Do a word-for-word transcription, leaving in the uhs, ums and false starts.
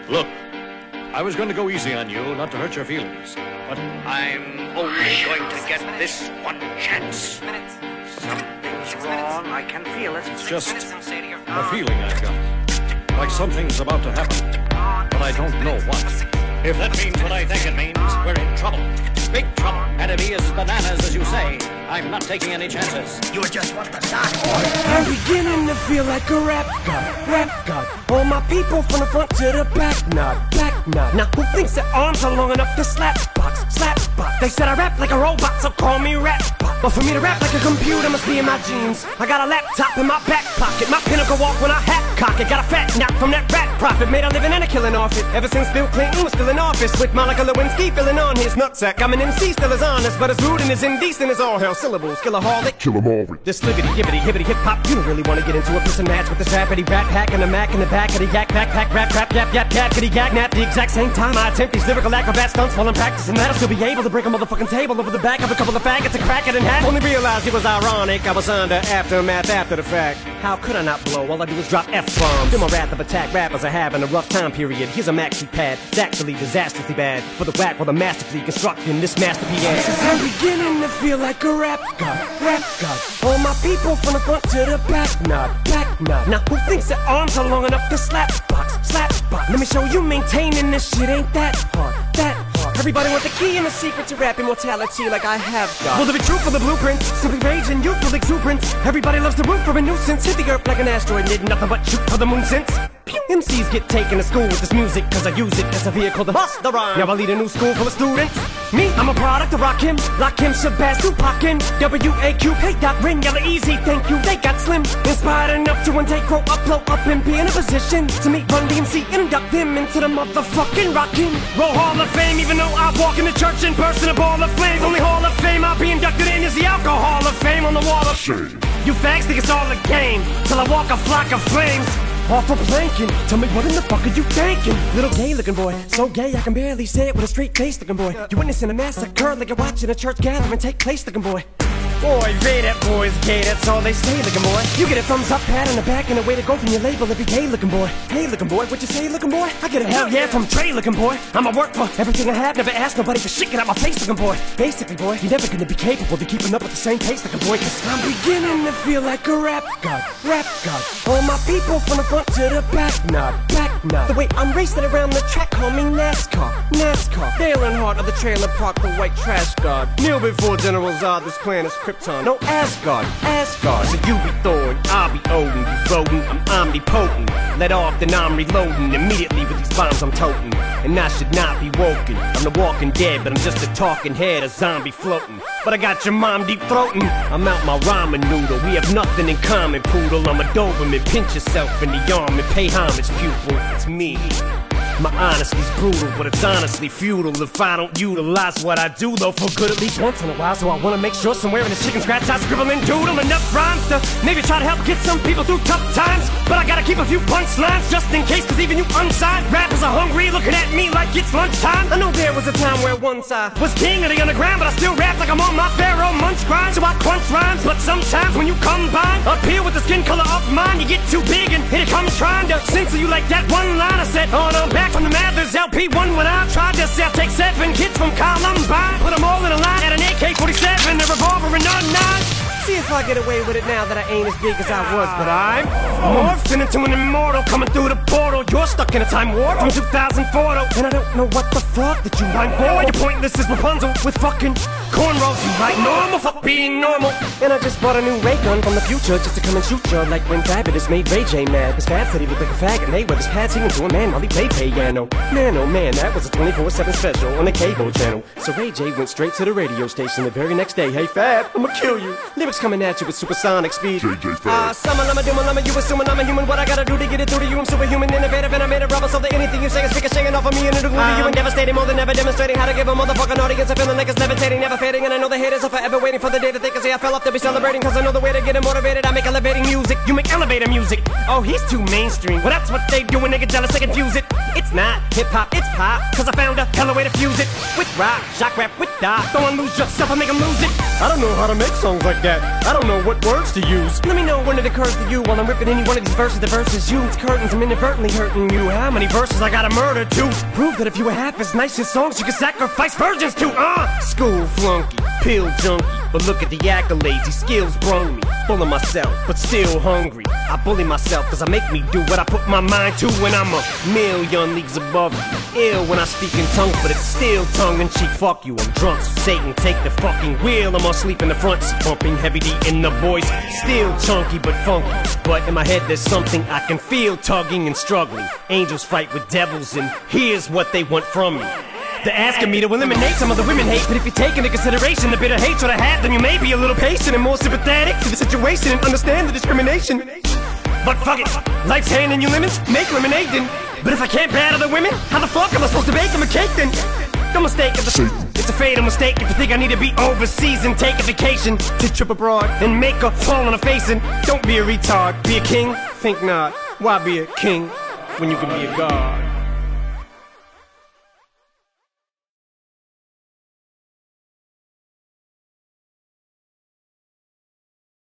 Look, I was going to go easy on you, not to hurt your feelings. But I'm only going to get this one chance. Something's wrong. I can feel it. It's just a feeling I've got. Like something's about to happen. But I don't know what. If that means what I think it means, we're in trouble. Big trouble. And if he is as bananas as you say, I'm not taking any chances. You just want to start. I'm beginning to feel like a rap god, rap god. All my people from the front to the back, nod, back nod. Now who thinks their arms are long enough to slap box, slap box? They said I rap like a robot, so call me rap bot. But for me to rap like a computer must be in my genes. I got a laptop in my back pocket, my pinnacle walk when I hat cock it. Got a fat knock from that rat profit, made a living and a killing off it. Ever since Bill Clinton was still in office, with Monica Lewinsky filling on his nutsack. I'm an M C, still as honest, but as rude and as indecent as all hell. Syllables, killaholic, kill 'em all. This libbity, gibbity, hibbity, hip hop. You don't really want to get into a piss and match with this rappity rap hack and a mac in the back of the yak backpack rap rap yap yap yap kitty gag nap. The exact same time I attempt these lyrical acrobat stunts while I'm practicing that, I'll still be able to break a motherfucking table over the back of a couple of faggots and crack it in half. Only realized it was ironic. I was under aftermath after the fact. How could I not blow? All I do is drop F-bombs. Feel my wrath of attack rappers are having a rough time period. Here's a maxi pad. It's actually disastrously bad for the whack while the masterfully constructing this masterpiece. I'm beginning to feel like a rap god, rap god. All my people from the front to the back, nod, back nod. Now who thinks their arms are long enough to slap box, slap box? Let me show you maintaining this shit ain't that hard, that hard. Everybody want the key and the secret to rap immortality like I have got. Will there be truth for the blueprint? Simply rage and youthful exuberance. Everybody loves the root for a nuisance. Hit the earth like an asteroid, need nothing but shoot for the moon since. M Cs get taken to school with this music, cause I use it as a vehicle to bust the rhyme. Now I lead a new school full of students. Me, I'm a product of Rakim, Lakim, Shabazz, Tupac, W A Q, Hey Doc, Ring, Yella Easy, thank you, they got slim. Inspired enough to one day grow up, blow up, and be in a position to meet Run D M C and induct them into the motherfucking Rockin' Roll Hall of Fame. Even though I walk in the church and burst in a ball of flames, only Hall of Fame I'll be inducted in is the Alcohol of Fame on the wall of shame. You fags think it's all a game, till I walk a flock of flames. Off of planking, tell me what in the fuck are you thinking? Little gay looking boy, so gay I can barely say it with a straight face looking boy. You witnessing a massacre like you're watching a church gathering take place looking boy. Boy, Ray, that boy's gay, that's all they say looking boy. You get a thumbs up, pat on the back, and a way to go from your label every day looking boy. Hey looking boy, what you say looking boy? I get a hell yeah from Trey looking boy. I'ma work for everything I have, never ask nobody for shit, get out my face looking boy. Basically boy, you're never gonna be capable of keeping up with the same pace looking boy, cause I'm beginning to feel like a rap god, rap god. All my people from the front to the back, nod, back nod. The way I'm racing around the track, call me NASCAR, NASCAR. Dale Earnhardt of the trailer park, the white trash god. Kneel before General Zod, this planet's Krypton. No Asgard, Asgard. So you be Thor and I'll be Odin. You rodent, I'm omnipotent. Let off, then I'm reloading. Immediately with these bombs I'm toting. And I should not be woken. I'm the walking dead, but I'm just a talking head, a zombie floating. But I got your mom deep throating. I'm out my ramen noodle. We have nothing in common, poodle. I'm a Doberman. Pinch yourself in the arm and pay homage, pupil. It's me. My honesty's brutal, but it's honestly futile if I don't utilize what I do, though, for good at least once in a while. So I wanna make sure somewhere in the chicken scratch I scribble and doodle enough rhymes to maybe try to help get some people through tough times. But I gotta keep a few punchlines just in case, cause even you unsigned rappers are hungry, looking at me like it's lunchtime. I know there was a time where once I was king of the underground, but I still rap like I'm on my Pharaoh Munch grind. So I crunch rhymes, but sometimes when you combine up here with the skin color of mine, you get too big and here it comes trying to censor you like that one line I said on I'm back from the Mathers L P one when I tried to sell. Take seven kids from Columbine, put them all in a line at an A K forty-seven, a revolver and a nine. See if I get away with it now that I ain't as big as I was, but I'm morphing into an immortal coming through the portal. You're stuck in a time warp from two thousand four though, and I don't know what the fuck that you rhyme for. You're pointless as Rapunzel with fucking cornrows. You write normal, fuck being normal. And I just bought a new ray gun from the future just to come and shoot you like when Fabulous made Ray J mad. His fat said he looked like a faggot, and they were his pads singing to a man while he played piano. Man, oh man, that was a twenty-four seven special on the cable channel. So Ray J went straight to the radio station the very next day. Hey Fab, I'ma kill you. Lyrics coming at you with supersonic speed. J J Fab. Ah, uh, summer, lama, duma, lama, you assuming I'm a human. What I gotta do to get it through to you? I'm superhuman, innovative, and I made a rubber so that anything you say is ricocheting off of me and it'll glue to you and devastating, more than ever demonstrating how to give a motherfucking audience a feeling like it's levitating, never fading. And I know the haters are forever waiting for the day that they can say I fell off to be celebrating, cause I know the way to get them motivated. I make elevating music, you make elevator music. Oh, he's too mainstream, well that's what they do when they get jealous, they confuse it. It's not hip-hop, it's pop, cause I found a hella way to fuse it. With rock, shock rap, with die, go on lose yourself and make them lose it. I don't know how to make songs like that, I don't know what words to use. Let me know when it occurs to you while I'm ripping any one of these verses. The verses use curtains, I'm inadvertently hurting you. How many verses I gotta murder to prove that if you were half as nice as songs you could sacrifice virgins to? Uh, school flunky, pill junkie, but look at the accolades, these skills brung me. Full of myself, but still hungry. I bully myself cause I make me do what I put my mind to when I'm a million leagues above you. Ill when I speak in tongues, but it's still tongue-in-cheek. Fuck you, I'm drunk, so Satan take the fucking wheel. I'm asleep in the front seat, bumping heavy D in the voice. Still chunky but funky, but in my head there's something I can feel tugging and struggling. Angels fight with devils and here's what they want from me. They're asking me to eliminate some of the women hate, but if you take into consideration the bitter hatred I have, then you may be a little patient and more sympathetic to the situation and understand the discrimination. But fuck it, life's handing you lemons, make lemonade then. But if I can't battle the women, how the fuck am I supposed to bake them a cake then? Don't mistake it, it's a fatal mistake if you think I need to be overseas and take a vacation to trip abroad and make a fall on a face. And don't be a retard, be a king? Think not, why be a king when you can be a god?